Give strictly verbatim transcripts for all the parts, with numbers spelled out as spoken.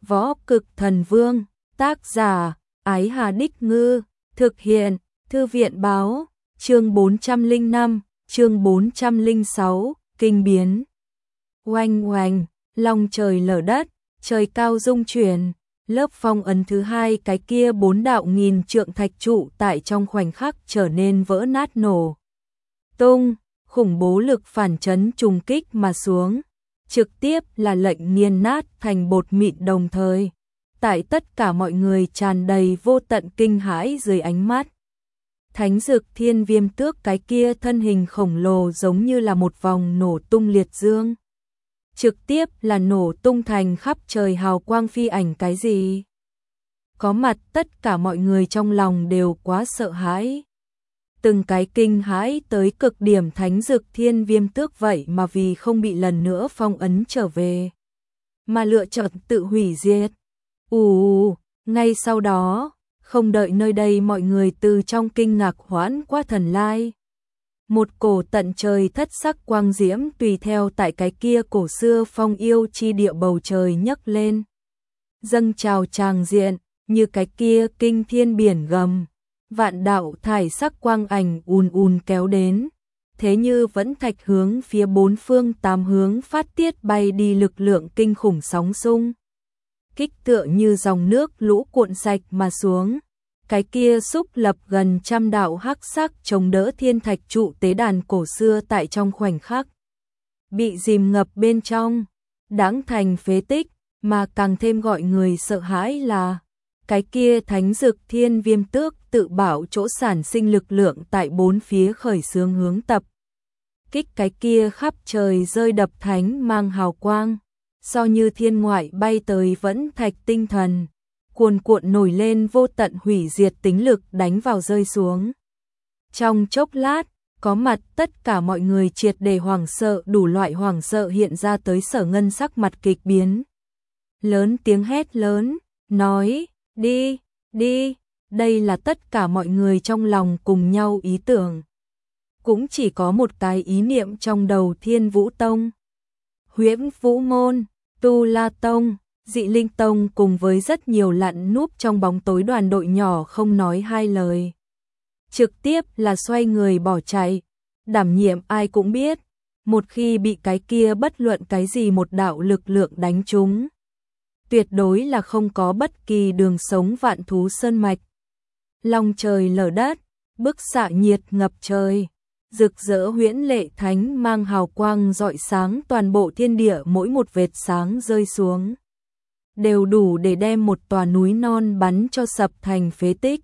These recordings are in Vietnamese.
Võ Cực Thần Vương, tác giả, Ái Hà Đích Ngư, thực hiện, Thư viện báo, chương bốn trăm lẻ năm, chương bốn trăm lẻ sáu, kinh biến. Oanh oanh, long trời lở đất, trời cao rung chuyển, lớp phong ấn thứ hai cái kia bốn đạo nghìn trượng thạch trụ tại trong khoảnh khắc trở nên vỡ nát nổ tung, khủng bố lực phản chấn trùng kích mà xuống, trực tiếp là lệnh nghiền nát thành bột mịn đồng thời. Tại tất cả mọi người tràn đầy vô tận kinh hãi dưới ánh mắt. Thánh Dực Thiên Viêm Tước cái kia thân hình khổng lồ giống như là một vòng nổ tung liệt dương. Trực tiếp là nổ tung thành khắp trời hào quang phi ảnh cái gì. Có mặt tất cả mọi người trong lòng đều quá sợ hãi. Từng cái kinh hãi tới cực điểm Thánh Dực Thiên Viêm Tước vậy mà vì không bị lần nữa phong ấn trở về, mà lựa chọn tự hủy diệt. Ù, ngay sau đó, không đợi nơi đây mọi người từ trong kinh ngạc hoãn qua thần lai. Một cổ tận trời thất sắc quang diễm tùy theo tại cái kia cổ xưa phong yêu chi địa bầu trời nhấc lên. Dâng trào tràng diện, như cái kia kinh thiên biển gầm. Vạn đạo thải sắc quang ảnh ùn ùn kéo đến. Thế như vẫn thạch hướng phía bốn phương tám hướng phát tiết bay đi lực lượng kinh khủng sóng xung. Kích tựa như dòng nước lũ cuộn sạch mà xuống. Cái kia xúc lập gần trăm đạo hắc sắc chống đỡ thiên thạch trụ tế đàn cổ xưa tại trong khoảnh khắc. Bị dìm ngập bên trong, đáng thành phế tích, mà càng thêm gọi người sợ hãi là cái kia Thánh Dực Thiên Viêm Tước tự bảo chỗ sản sinh lực lượng tại bốn phía khởi xướng hướng tập. Kích cái kia khắp trời rơi đập thánh mang hào quang. So như thiên ngoại bay tới vẫn thạch tinh thần, cuồn cuộn nổi lên vô tận hủy diệt tính lực đánh vào rơi xuống. Trong chốc lát, có mặt tất cả mọi người triệt để hoảng sợ, đủ loại hoảng sợ hiện ra tới Sở Ngân sắc mặt kịch biến. Lớn tiếng hét lớn, nói, đi, đi, đây là tất cả mọi người trong lòng cùng nhau ý tưởng. Cũng chỉ có một cái ý niệm trong đầu Thiên Vũ Tông, Huyễn Vũ Môn, Tu La Tông, Dị Linh Tông cùng với rất nhiều lặn núp trong bóng tối đoàn đội nhỏ không nói hai lời. Trực tiếp là xoay người bỏ chạy. Đảm nhiệm ai cũng biết, một khi bị cái kia bất luận cái gì một đạo lực lượng đánh trúng, tuyệt đối là không có bất kỳ đường sống vạn thú sơn mạch. Long trời lở đất, bức xạ nhiệt ngập trời. Rực rỡ huyễn lệ thánh mang hào quang rọi sáng toàn bộ thiên địa, mỗi một vệt sáng rơi xuống đều đủ để đem một tòa núi non bắn cho sập thành phế tích.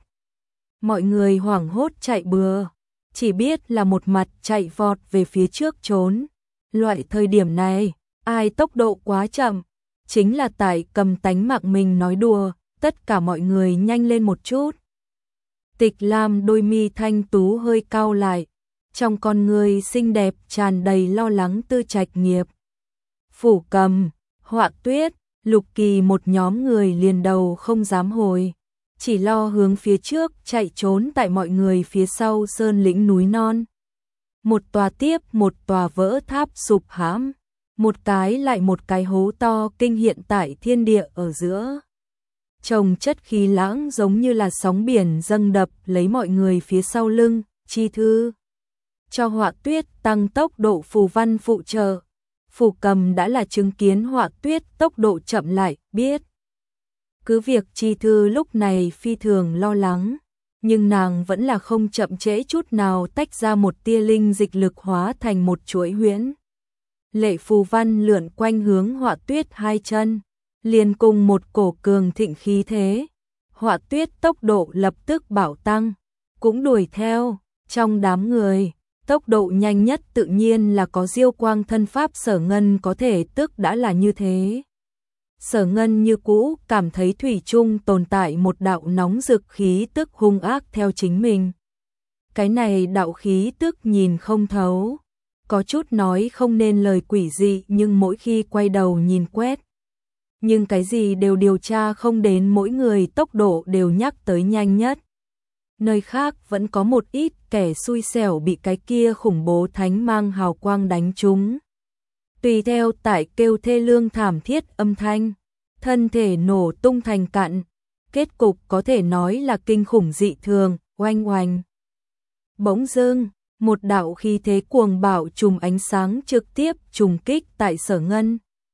Mọi người hoảng hốt chạy bừa, chỉ biết là một mặt chạy vọt về phía trước trốn. Loại thời điểm này, ai tốc độ quá chậm, chính là tại cầm tánh mạng mình nói đùa, tất cả mọi người nhanh lên một chút. Tịch Lam đôi mi thanh tú hơi cau lại. Trong con người xinh đẹp tràn đầy lo lắng tư trạch nghiệp. Phủ Cầm, Họa Tuyết, Lục Kỳ một nhóm người liền đầu không dám hồi, chỉ lo hướng phía trước chạy trốn tại mọi người phía sau sơn lĩnh núi non. Một tòa tiếp một tòa vỡ tháp sụp hãm, một cái lại một cái hố to kinh hiện tại thiên địa ở giữa. Trồng chất khí lãng giống như là sóng biển dâng đập lấy mọi người phía sau lưng, chi thư. Cho Họa Tuyết tăng tốc độ phù văn phụ trợ. Phủ Cầm đã là chứng kiến Họa Tuyết tốc độ chậm lại, biết. Cứ việc chi thư lúc này phi thường lo lắng, nhưng nàng vẫn là không chậm trễ chút nào tách ra một tia linh dịch lực hóa thành một chuỗi huyễn. Lệ phù văn lượn quanh hướng Họa Tuyết hai chân, liền cùng một cổ cường thịnh khí thế. Họa Tuyết tốc độ lập tức bảo tăng, cũng đuổi theo, trong đám người. Tốc độ nhanh nhất tự nhiên là có diêu quang thân pháp Sở Ngân có thể tức đã là như thế. Sở Ngân như cũ cảm thấy thủy chung tồn tại một đạo nóng rực khí tức hung ác theo chính mình. Cái này đạo khí tức nhìn không thấu, có chút nói không nên lời quỷ dị, nhưng mỗi khi quay đầu nhìn quét, nhưng cái gì đều điều tra không đến, mỗi người tốc độ đều nhắc tới nhanh nhất. Nơi khác vẫn có một ít kẻ xui xẻo bị cái kia khủng bố thánh mang hào quang đánh trúng. Tùy theo tại kêu thê lương thảm thiết âm thanh, thân thể nổ tung thành cặn. Kết cục có thể nói là kinh khủng dị thường, oanh oanh. Bỗng dưng, một đạo khí thế cuồng bạo trùm ánh sáng trực tiếp trùng kích tại Sở Ngân.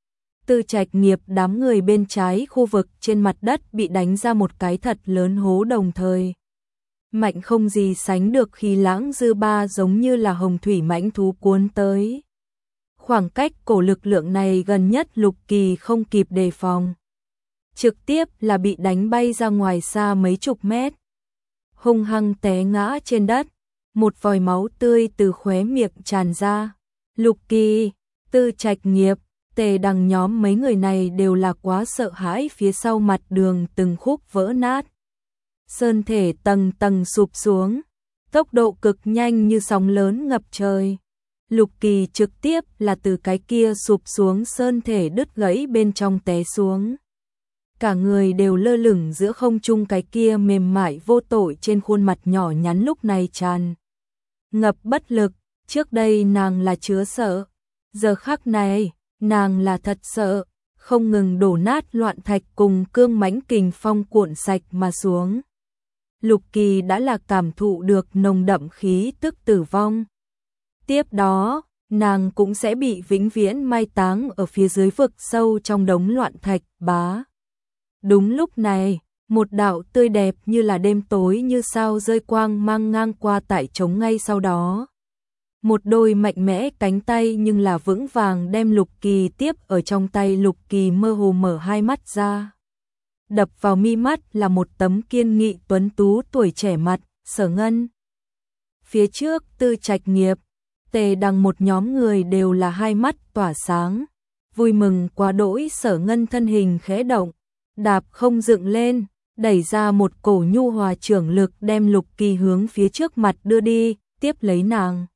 Tư Trạch Nghiệp đám người bên trái khu vực trên mặt đất bị đánh ra một cái thật lớn hố, đồng thời mạnh không gì sánh được khí lãng dư ba giống như là hồng thủy mãnh thú cuốn tới. Khoảng cách cổ lực lượng này gần nhất Lục Kỳ không kịp đề phòng, trực tiếp là bị đánh bay ra ngoài xa mấy chục mét, hung hăng té ngã trên đất, một vòi máu tươi từ khóe miệng tràn ra. Lục Kỳ, Tư Trạch Nghiệp, Tề Đằng nhóm mấy người này đều là quá sợ hãi, phía sau mặt đường từng khúc vỡ nát, sơn thể tầng tầng sụp xuống, tốc độ cực nhanh như sóng lớn ngập trời. Lục Kỳ trực tiếp là từ cái kia sụp xuống sơn thể đứt gãy bên trong té xuống. Cả người đều lơ lửng giữa không trung, cái kia mềm mại vô tội trên khuôn mặt nhỏ nhắn lúc này tràn ngập bất lực. Trước đây nàng là chứa sợ, giờ khắc này nàng là thật sợ, không ngừng đổ nát loạn thạch cùng cương mãnh kình phong cuộn sạch mà xuống. Lục Kỳ đã là cảm thụ được nồng đậm khí tức tử vong. Tiếp đó, nàng cũng sẽ bị vĩnh viễn mai táng ở phía dưới vực sâu trong đống loạn thạch bá. Đúng lúc này, một đạo tươi đẹp như là đêm tối như sao rơi quang mang ngang qua tại trống, ngay sau đó. Một đôi mạnh mẽ cánh tay nhưng là vững vàng đem Lục Kỳ tiếp ở trong tay. Lục Kỳ mơ hồ mở hai mắt ra. Đập vào mi mắt là một tấm kiên nghị tuấn tú tuổi trẻ mặt, Sở Ngân. Phía trước Tư Trạch Nghiệp, Tề Đằng một nhóm người đều là hai mắt tỏa sáng, vui mừng quá đỗi. Sở Ngân thân hình khẽ động, đạp không dựng lên, đẩy ra một cổ nhu hòa trưởng lực đem Lục Kỳ hướng phía trước mặt đưa đi, tiếp lấy nàng.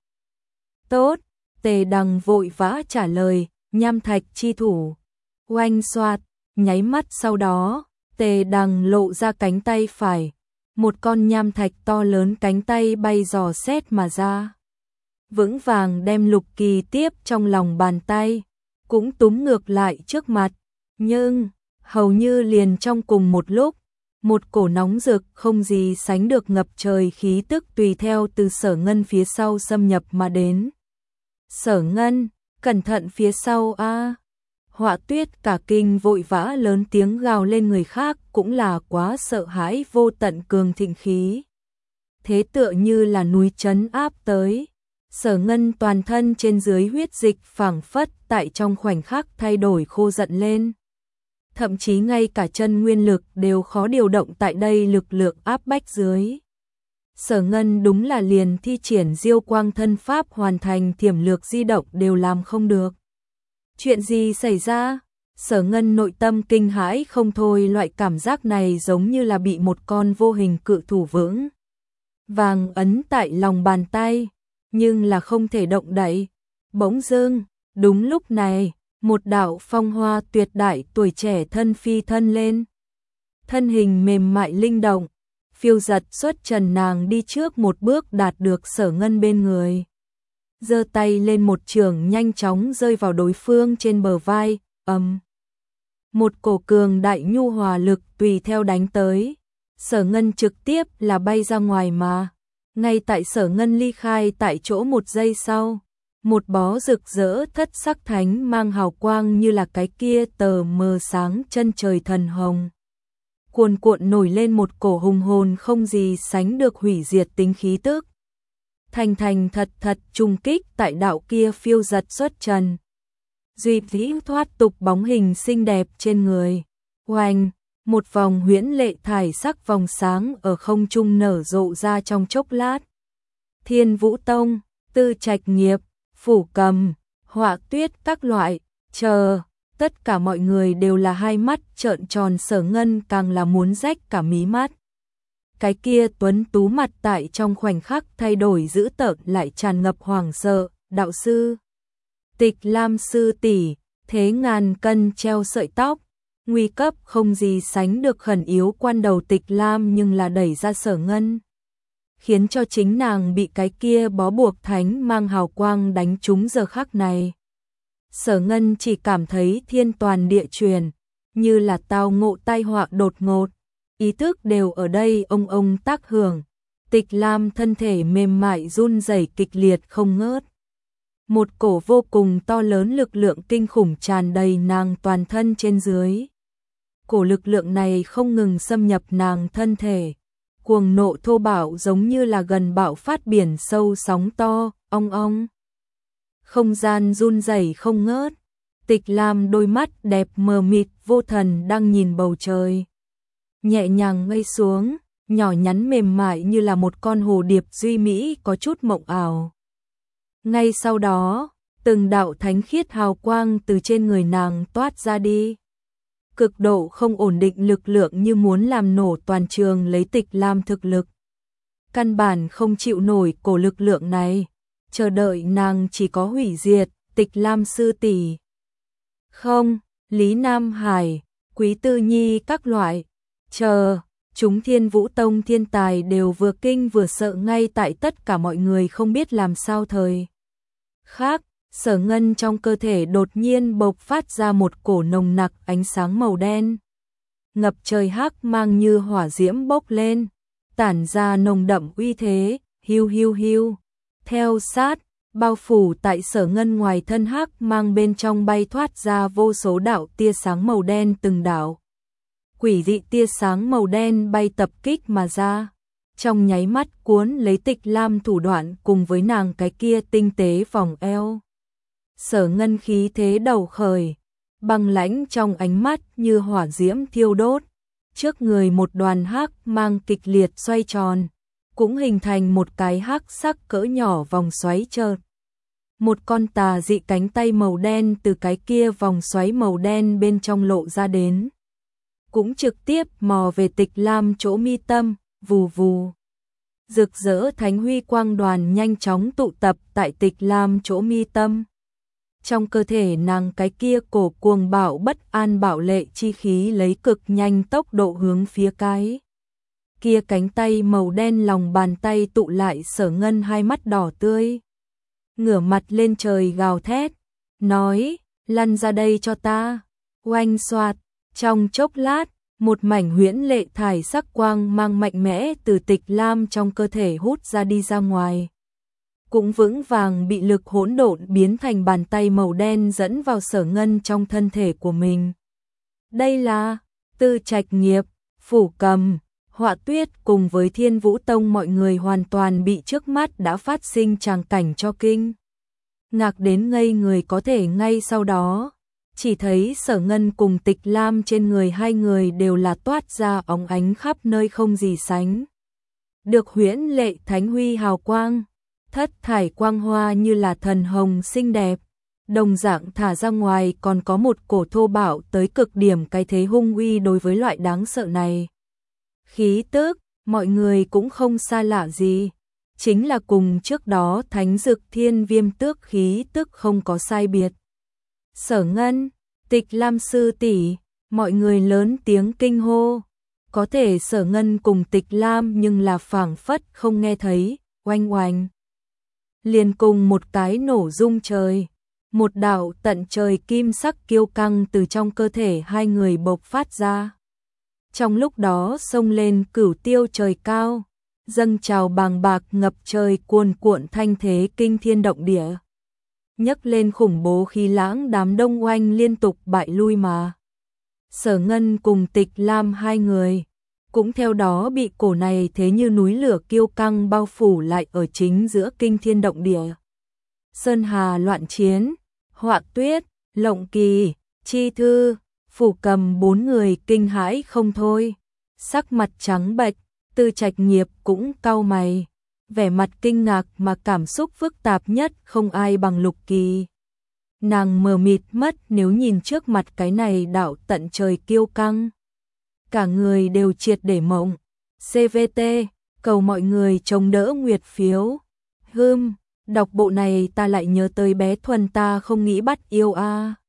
Tốt, Tề Đằng vội vã trả lời, nham thạch chi thủ. Oanh xoạt, nháy mắt sau đó, Tề Đằng lộ ra cánh tay phải, một con nham thạch to lớn cánh tay bay dò xét mà ra, vững vàng đem Lục Kỳ tiếp trong lòng bàn tay, cũng túm ngược lại trước mặt. Nhưng hầu như liền trong cùng một lúc, một cổ nóng rực không gì sánh được ngập trời khí tức tùy theo từ Sở Ngân phía sau xâm nhập mà đến. Sở Ngân, cẩn thận phía sau a! À. Họa Tuyết cả kinh vội vã lớn tiếng gào lên, người khác cũng là quá sợ hãi, vô tận cường thịnh khí thế tựa như là núi trấn áp tới. Sở Ngân toàn thân trên dưới huyết dịch phảng phất tại trong khoảnh khắc thay đổi khô dần lên. Thậm chí ngay cả chân nguyên lực đều khó điều động tại đây lực lượng áp bách dưới. Sở Ngân đúng là liền thi triển Diêu Quang thân pháp hoàn thành thiểm lược di động đều làm không được. Chuyện gì xảy ra? Sở Ngân nội tâm kinh hãi không thôi, loại cảm giác này giống như là bị một con vô hình cự thủ vững vàng ấn tại lòng bàn tay, nhưng là không thể động đậy. Bỗng dưng, đúng lúc này, một đạo phong hoa tuyệt đại tuổi trẻ thân phi thân lên. Thân hình mềm mại linh động, phiêu giật xuất trần, nàng đi trước một bước đạt được Sở Ngân bên người. Giơ tay lên một chưởng nhanh chóng rơi vào đối phương trên bờ vai, ầm. Một cổ cường đại nhu hòa lực tùy theo đánh tới. Sở Ngân trực tiếp là bay ra ngoài mà. Ngay tại Sở Ngân ly khai tại chỗ một giây sau, một bó rực rỡ thất sắc thánh mang hào quang như là cái kia tờ mờ sáng chân trời thần hồng, cuồn cuộn nổi lên một cổ hùng hồn không gì sánh được hủy diệt tính khí tức. Thành thành thật thật trùng kích tại đạo kia phiêu giật xuất trần. Duy vĩ thoát tục bóng hình xinh đẹp trên người. Oanh, một vòng huyễn lệ thải sắc vòng sáng ở không trung nở rộ ra trong chốc lát. Thiên Vũ Tông, Tư Trạch Nghiệp, Phủ Cầm, Họa Tuyết các loại, chờ, tất cả mọi người đều là hai mắt trợn tròn. Sở Ngân càng là muốn rách cả mí mắt. Cái kia tuấn tú mặt tại trong khoảnh khắc thay đổi dữ tợn lại tràn ngập hoảng sợ. Đạo sư Tịch Lam sư tỷ, thế ngàn cân treo sợi tóc, nguy cấp không gì sánh được khẩn yếu quan đầu Tịch Lam nhưng là đẩy ra Sở Ngân, khiến cho chính nàng bị cái kia bó buộc thánh mang hào quang đánh trúng. Giờ khắc này, Sở Ngân chỉ cảm thấy thiên toàn địa chuyển, như là tao ngộ tai họa đột ngột, ý thức đều ở đây ông ông tác hưởng. Tịch Lam thân thể mềm mại run rẩy kịch liệt không ngớt. Một cổ vô cùng to lớn lực lượng kinh khủng tràn đầy nàng toàn thân trên dưới. Cổ lực lượng này không ngừng xâm nhập nàng thân thể, cuồng nộ thô bạo giống như là gần bạo phát biển sâu sóng to, ong ong. Không gian run rẩy không ngớt. Tịch Lam đôi mắt đẹp mờ mịt vô thần đang nhìn bầu trời. Nhẹ nhàng ngây xuống, nhỏ nhắn mềm mại như là một con hồ điệp duy mỹ có chút mộng ảo. Ngay sau đó, từng đạo thánh khiết hào quang từ trên người nàng toát ra đi. Cực độ không ổn định lực lượng như muốn làm nổ toàn trường lấy Tịch Lam thực lực. Căn bản không chịu nổi cổ lực lượng này, chờ đợi nàng chỉ có hủy diệt. Tịch Lam sư tỷ. Không, Lý Nam Hải, Quý Tư Nhi các loại, chờ, chúng Thiên Vũ Tông thiên tài đều vừa kinh vừa sợ ngay tại tất cả mọi người không biết làm sao thời. Khác, Sở Ngân trong cơ thể đột nhiên bộc phát ra một cổ nồng nặc ánh sáng màu đen. Ngập trời hắc mang như hỏa diễm bốc lên, tản ra nồng đậm uy thế, hiu hiu hiu. Theo sát, bao phủ tại Sở Ngân ngoài thân hắc mang bên trong bay thoát ra vô số đạo tia sáng màu đen từng đạo. Quỷ dị tia sáng màu đen bay tập kích mà ra, trong nháy mắt cuốn lấy Tịch Lam thủ đoạn cùng với nàng cái kia tinh tế vòng eo. Sở Ngân khí thế đầu khởi, băng lãnh trong ánh mắt như hỏa diễm thiêu đốt, trước người một đoàn hắc mang kịch liệt xoay tròn, cũng hình thành một cái hắc sắc cỡ nhỏ vòng xoáy chợt. Một con tà dị cánh tay màu đen từ cái kia vòng xoáy màu đen bên trong lộ ra đến, cũng trực tiếp mò về Tịch Lam chỗ mi tâm, vù vù. Rực rỡ thánh huy quang đoàn nhanh chóng tụ tập tại Tịch Lam chỗ mi tâm. Trong cơ thể nàng cái kia cổ cuồng bạo bất an bạo lệ chi khí lấy cực nhanh tốc độ hướng phía cái kia cánh tay màu đen, lòng bàn tay tụ lại. Sở Ngân hai mắt đỏ tươi, ngửa mặt lên trời gào thét, nói, lăn ra đây cho ta. Oanh xoạt, trong chốc lát, một mảnh huyễn lệ thải sắc quang mang mạnh mẽ từ Tịch Lam trong cơ thể hút ra đi ra ngoài. Cũng vững vàng bị lực hỗn độn biến thành bàn tay màu đen dẫn vào Sở Ngân trong thân thể của mình. Đây là Tư Trạch Nghiệp, Phủ Cầm, Họa Tuyết cùng với Thiên Vũ Tông mọi người hoàn toàn bị trước mắt đã phát sinh tràng cảnh cho kinh ngạc đến ngây người. Có thể ngay sau đó, chỉ thấy Sở Ngân cùng Tịch Lam trên người hai người đều là toát ra óng ánh khắp nơi không gì sánh được huyễn lệ thánh huy hào quang, thất thải quang hoa như là thần hồng xinh đẹp, đồng dạng thả ra ngoài còn có một cổ thô bạo tới cực điểm cái thế hung uy. Đối với loại đáng sợ này khí tức, mọi người cũng không xa lạ gì, chính là cùng trước đó Thánh Dực Thiên Viêm Tước khí tức không có sai biệt. Sở Ngân, Tịch Lam sư tỷ, mọi người lớn tiếng kinh hô. Có thể Sở Ngân cùng Tịch Lam nhưng là phảng phất không nghe thấy. Oanh oanh, liền cùng một cái nổ rung trời, một đạo tận trời kim sắc kiêu căng từ trong cơ thể hai người bộc phát ra. Trong lúc đó xông lên cửu tiêu trời cao, dâng trào bàng bạc ngập trời cuồn cuộn thanh thế kinh thiên động địa, nhấc lên khủng bố khí lãng, đám đông oanh liên tục bại lui mà. Sở Ngân cùng Tịch Lam hai người cũng theo đó bị cổ này thế như núi lửa kiêu căng bao phủ lại ở chính giữa kinh thiên động địa. Sơn Hà loạn chiến, Họa Tuyết, Lộng Kỳ, Chi Thư, Phủ Cầm bốn người kinh hãi không thôi, sắc mặt trắng bệch. Tư Trạch Nghiệp cũng cau mày, vẻ mặt kinh ngạc mà cảm xúc phức tạp nhất không ai bằng Lục Kỳ. Nàng mờ mịt mất nếu nhìn trước mặt cái này đạo tận trời kiêu căng. Cả người đều triệt để mộng. xê vê tê, cầu mọi người chống đỡ nguyệt phiếu. Hưm, đọc bộ này ta lại nhớ tới bé Thuần, ta không nghĩ bắt yêu a. À.